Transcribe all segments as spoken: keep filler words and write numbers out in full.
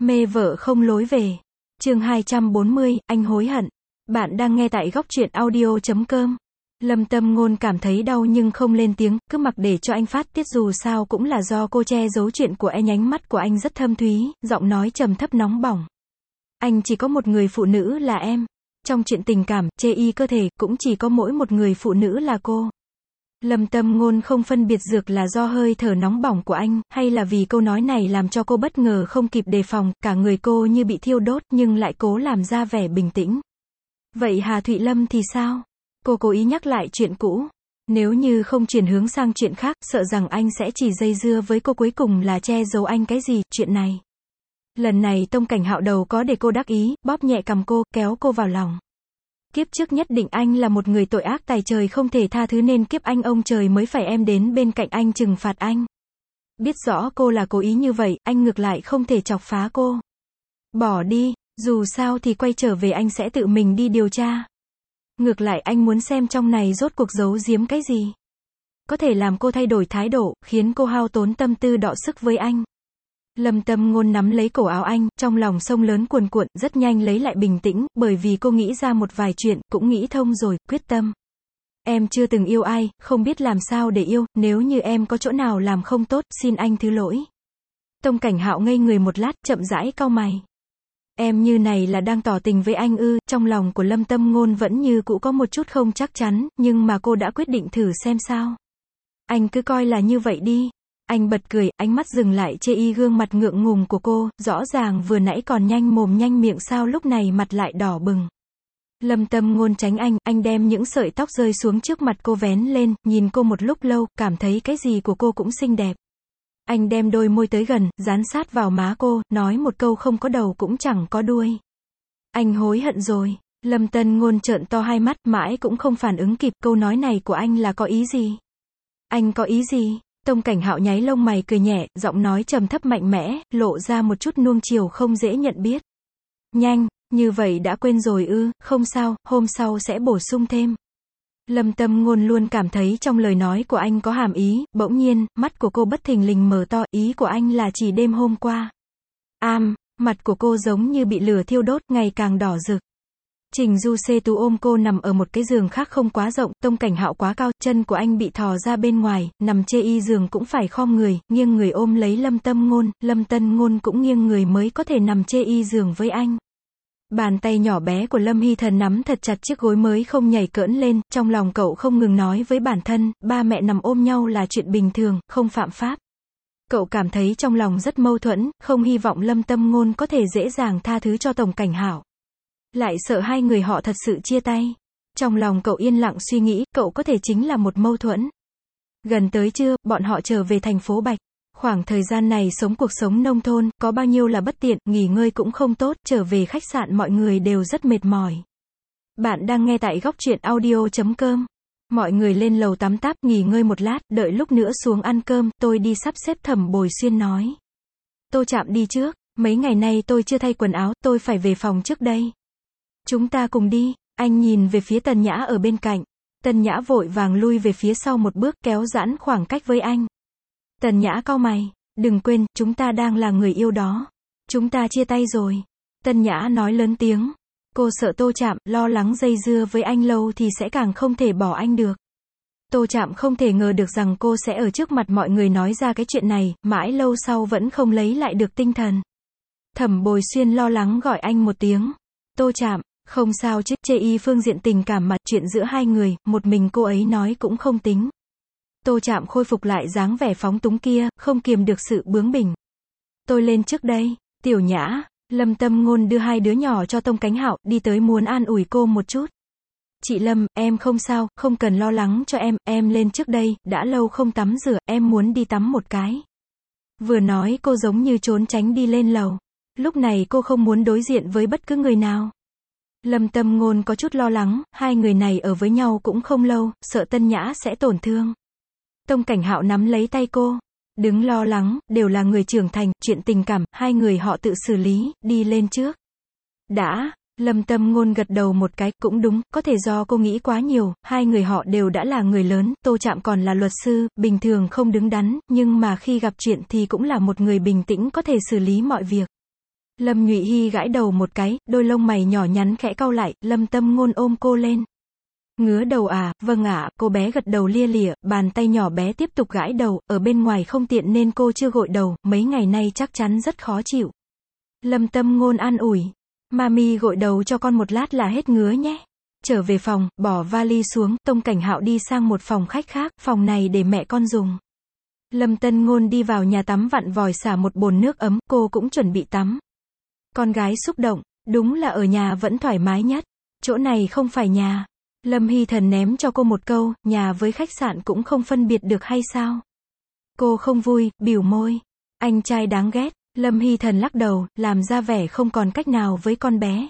Mê vợ không lối về. Chương hai trăm bốn mươi, anh hối hận. Bạn đang nghe tại góc truyện audio chấm com. Lâm Tâm Ngôn cảm thấy đau nhưng không lên tiếng, cứ mặc để cho anh phát tiết, dù sao cũng là do cô che giấu chuyện của anh. Ánh mắt của anh rất thâm thúy, giọng nói trầm thấp nóng bỏng. Anh chỉ có một người phụ nữ là em. Trong chuyện tình cảm, chê y cơ thể, cũng chỉ có mỗi một người phụ nữ là cô. Lâm Tâm Ngôn không phân biệt dược là do hơi thở nóng bỏng của anh, hay là vì câu nói này làm cho cô bất ngờ không kịp đề phòng, cả người cô như bị thiêu đốt, nhưng lại cố làm ra vẻ bình tĩnh. Vậy Hà Thụy Lâm thì sao? Cô cố ý nhắc lại chuyện cũ. Nếu như không chuyển hướng sang chuyện khác, sợ rằng anh sẽ chỉ dây dưa với cô, cuối cùng là che giấu anh cái gì, chuyện này. Lần này Tông Cảnh Hạo đầu có để cô đắc ý, bóp nhẹ cằm cô, kéo cô vào lòng. Kiếp trước nhất định anh là một người tội ác tài trời không thể tha thứ, nên kiếp anh ông trời mới phải em đến bên cạnh anh trừng phạt anh. Biết rõ cô là cố ý như vậy, anh ngược lại không thể chọc phá cô. Bỏ đi, dù sao thì quay trở về anh sẽ tự mình đi điều tra. Ngược lại anh muốn xem trong này rốt cuộc giấu giếm cái gì. Có thể làm cô thay đổi thái độ, khiến cô hao tốn tâm tư đọ sức với anh. Lâm Tâm Ngôn nắm lấy cổ áo anh, trong lòng sông lớn cuồn cuộn, rất nhanh lấy lại bình tĩnh, bởi vì cô nghĩ ra một vài chuyện, cũng nghĩ thông rồi, quyết tâm. Em chưa từng yêu ai, không biết làm sao để yêu, nếu như em có chỗ nào làm không tốt, xin anh thứ lỗi. Tông Cảnh Hạo ngây người một lát, chậm rãi cau mày. Em như này là đang tỏ tình với anh ư? Trong lòng của Lâm Tâm Ngôn vẫn như cũ có một chút không chắc chắn, nhưng mà cô đã quyết định thử xem sao. Anh cứ coi là như vậy đi. Anh bật cười, ánh mắt dừng lại chê y gương mặt ngượng ngùng của cô, rõ ràng vừa nãy còn nhanh mồm nhanh miệng, sao lúc này mặt lại đỏ bừng. Lâm Tâm Ngôn tránh anh, anh đem những sợi tóc rơi xuống trước mặt cô vén lên, nhìn cô một lúc lâu, cảm thấy cái gì của cô cũng xinh đẹp. Anh đem đôi môi tới gần, dán sát vào má cô, nói một câu không có đầu cũng chẳng có đuôi. Anh hối hận rồi. Lâm Tâm Ngôn trợn to hai mắt, mãi cũng không phản ứng kịp, câu nói này của anh là có ý gì? Anh có ý gì? Tông Cảnh Hạo nháy lông mày cười nhẹ, giọng nói trầm thấp mạnh mẽ, lộ ra một chút nuông chiều không dễ nhận biết. Nhanh, như vậy đã quên rồi ư? Không sao, hôm sau sẽ bổ sung thêm. Lâm Tâm Ngôn luôn cảm thấy trong lời nói của anh có hàm ý, bỗng nhiên, mắt của cô bất thình lình mở to, ý của anh là chỉ đêm hôm qua. Am, mặt của cô giống như bị lửa thiêu đốt, ngày càng đỏ rực. Trình Du Xê Tú ôm cô nằm ở một cái giường khác không quá rộng, Tông Cảnh Hạo quá cao, chân của anh bị thò ra bên ngoài, nằm chê y giường cũng phải khom người, nghiêng người ôm lấy Lâm Tâm Ngôn, Lâm Tâm Ngôn cũng nghiêng người mới có thể nằm chê y giường với anh. Bàn tay nhỏ bé của Lâm Hy Thần nắm thật chặt chiếc gối mới không nhảy cỡn lên, trong lòng cậu không ngừng nói với bản thân, ba mẹ nằm ôm nhau là chuyện bình thường, không phạm pháp. Cậu cảm thấy trong lòng rất mâu thuẫn, không hy vọng Lâm Tâm Ngôn có thể dễ dàng tha thứ cho Tông Cảnh Hạo. Lại sợ hai người họ thật sự chia tay. Trong lòng cậu yên lặng suy nghĩ, cậu có thể chính là một mâu thuẫn. Gần tới trưa, bọn họ trở về thành phố Bạch. Khoảng thời gian này sống cuộc sống nông thôn, có bao nhiêu là bất tiện, nghỉ ngơi cũng không tốt, trở về khách sạn mọi người đều rất mệt mỏi. Bạn đang nghe tại góc truyện audio chấm com. Mọi người lên lầu tắm táp, nghỉ ngơi một lát, đợi lúc nữa xuống ăn cơm, tôi đi sắp xếp. Thẩm Bồi Xuyên nói. Tô Trạm đi trước, mấy ngày nay tôi chưa thay quần áo, tôi phải về phòng trước đây. Chúng ta cùng đi. Anh nhìn về phía Tần Nhã ở bên cạnh. Tần Nhã vội vàng lui về phía sau một bước, kéo giãn khoảng cách với anh. Tần Nhã cau mày. Đừng quên, chúng ta đang là người yêu đó. Chúng ta chia tay rồi. Tần Nhã nói lớn tiếng. Cô sợ Tô Trạm, lo lắng dây dưa với anh lâu thì sẽ càng không thể bỏ anh được. Tô Trạm không thể ngờ được rằng cô sẽ ở trước mặt mọi người nói ra cái chuyện này, mãi lâu sau vẫn không lấy lại được tinh thần. Thẩm Bồi Xuyên lo lắng gọi anh một tiếng. Tô Trạm, không sao chứ, chê y phương diện tình cảm mà, chuyện giữa hai người, một mình cô ấy nói cũng không tính. Tô Trạm khôi phục lại dáng vẻ phóng túng kia, không kiềm được sự bướng bỉnh. Tôi lên trước đây. Tiểu Nhã. Lâm Tâm Ngôn đưa hai đứa nhỏ cho Tông Cảnh Hạo, đi tới muốn an ủi cô một chút. Chị Lâm, em không sao, không cần lo lắng cho em, em lên trước đây, đã lâu không tắm rửa, em muốn đi tắm một cái. Vừa nói cô giống như trốn tránh đi lên lầu. Lúc này cô không muốn đối diện với bất cứ người nào. Lâm Tâm Ngôn có chút lo lắng, hai người này ở với nhau cũng không lâu, sợ Tân Nhã sẽ tổn thương. Tông Cảnh Hạo nắm lấy tay cô. Đừng lo lắng, đều là người trưởng thành, chuyện tình cảm, hai người họ tự xử lý, đi lên trước. Đã. Lâm Tâm Ngôn gật đầu một cái, cũng đúng, có thể do cô nghĩ quá nhiều, hai người họ đều đã là người lớn, Tô Trạm còn là luật sư, bình thường không đứng đắn, nhưng mà khi gặp chuyện thì cũng là một người bình tĩnh có thể xử lý mọi việc. Lâm Nhụy Hy gãi đầu một cái, đôi lông mày nhỏ nhắn khẽ cau lại, Lâm Tâm Ngôn ôm cô lên. Ngứa đầu à, vâng ạ, cô bé gật đầu lia lịa, bàn tay nhỏ bé tiếp tục gãi đầu, ở bên ngoài không tiện nên cô chưa gội đầu, mấy ngày nay chắc chắn rất khó chịu. Lâm Tâm Ngôn an ủi, mami gội đầu cho con một lát là hết ngứa nhé. Trở về phòng, bỏ vali xuống, Tông Cảnh Hạo đi sang một phòng khách khác, phòng này để mẹ con dùng. Lâm Tân Ngôn đi vào nhà tắm vặn vòi xả một bồn nước ấm, cô cũng chuẩn bị tắm. Con gái xúc động, đúng là ở nhà vẫn thoải mái nhất. Chỗ này không phải nhà. Lâm Hy Thần ném cho cô một câu, nhà với khách sạn cũng không phân biệt được hay sao? Cô không vui, bỉu môi. Anh trai đáng ghét. Lâm Hy Thần lắc đầu, làm ra vẻ không còn cách nào với con bé.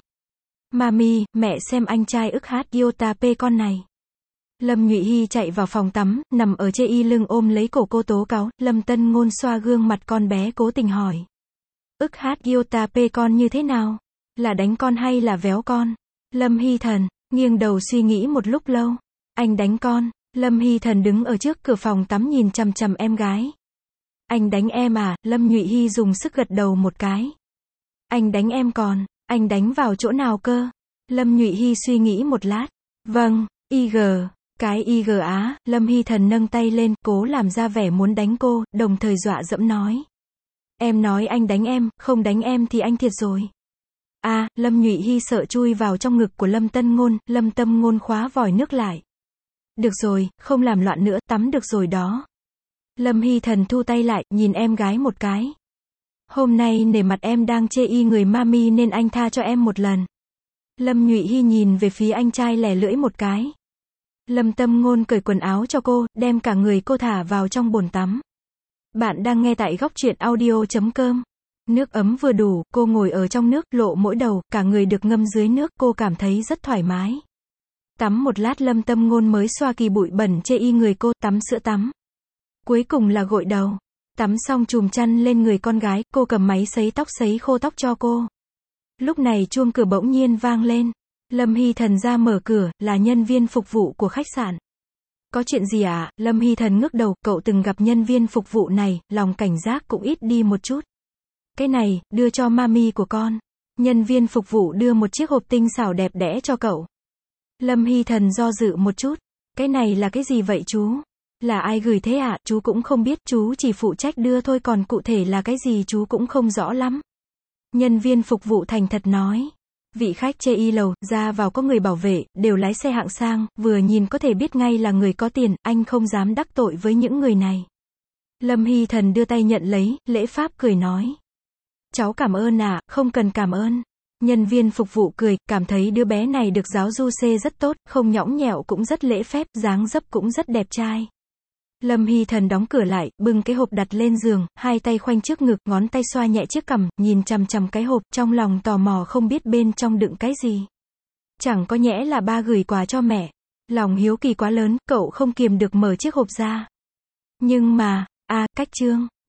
Mami, mẹ xem anh trai ức hát iota p con này. Lâm Nhụy Hy chạy vào phòng tắm, nằm ở chê y lưng ôm lấy cổ cô tố cáo, Lâm Tân Ngôn xoa gương mặt con bé cố tình hỏi. Ức hát iota p con như thế nào? Là đánh con hay là véo con? Lâm Hy Thần, nghiêng đầu suy nghĩ một lúc lâu. Anh đánh con. Lâm Hy Thần đứng ở trước cửa phòng tắm nhìn chằm chằm em gái. Anh đánh em à? Lâm Nhụy Hy dùng sức gật đầu một cái. Anh đánh em còn, anh đánh vào chỗ nào cơ? Lâm Nhụy Hy suy nghĩ một lát. Vâng, i giê, cái i giê á. Lâm Hy Thần nâng tay lên, cố làm ra vẻ muốn đánh cô, đồng thời dọa dẫm nói. Em nói anh đánh em, không đánh em thì anh thiệt rồi. À, Lâm Nhụy Hy sợ chui vào trong ngực của Lâm Tân Ngôn, Lâm Tâm Ngôn khóa vòi nước lại. Được rồi, không làm loạn nữa, tắm được rồi đó. Lâm Hy Thần thu tay lại, nhìn em gái một cái. Hôm nay nể mặt em đang chê y người mami nên anh tha cho em một lần. Lâm Nhụy Hy nhìn về phía anh trai lè lưỡi một cái. Lâm Tâm Ngôn cởi quần áo cho cô, đem cả người cô thả vào trong bồn tắm. Bạn đang nghe tại góc truyện audio chấm com. Nước ấm vừa đủ, cô ngồi ở trong nước, lộ mỗi đầu, cả người được ngâm dưới nước, cô cảm thấy rất thoải mái. Tắm một lát Lâm Tâm Ngôn mới xoa kỳ bụi bẩn chê y người cô, tắm sữa tắm. Cuối cùng là gội đầu. Tắm xong chùm chăn lên người con gái, cô cầm máy sấy tóc sấy khô tóc cho cô. Lúc này chuông cửa bỗng nhiên vang lên. Lâm Hy Thần ra mở cửa, là nhân viên phục vụ của khách sạn. Có chuyện gì ạ? À? Lâm Hy Thần ngước đầu, cậu từng gặp nhân viên phục vụ này, lòng cảnh giác cũng ít đi một chút. Cái này, đưa cho mami của con. Nhân viên phục vụ đưa một chiếc hộp tinh xảo đẹp đẽ cho cậu. Lâm Hy Thần do dự một chút. Cái này là cái gì vậy chú? Là ai gửi thế ạ? À? Chú cũng không biết, chú chỉ phụ trách đưa thôi còn cụ thể là cái gì chú cũng không rõ lắm. Nhân viên phục vụ thành thật nói. Vị khách chê y lầu, ra vào có người bảo vệ, đều lái xe hạng sang, vừa nhìn có thể biết ngay là người có tiền, anh không dám đắc tội với những người này. Lâm Hy Thần đưa tay nhận lấy, lễ phép cười nói. Cháu cảm ơn ạ, à, không cần cảm ơn. Nhân viên phục vụ cười, cảm thấy đứa bé này được giáo du xê rất tốt, không nhõng nhẽo cũng rất lễ phép, dáng dấp cũng rất đẹp trai. Lâm Hy Thần đóng cửa lại, bưng cái hộp đặt lên giường, hai tay khoanh trước ngực, ngón tay xoa nhẹ chiếc cằm, nhìn chằm chằm cái hộp, trong lòng tò mò không biết bên trong đựng cái gì. Chẳng có nhẽ là ba gửi quà cho mẹ. Lòng hiếu kỳ quá lớn, cậu không kiềm được mở chiếc hộp ra. Nhưng mà, à, cách chương.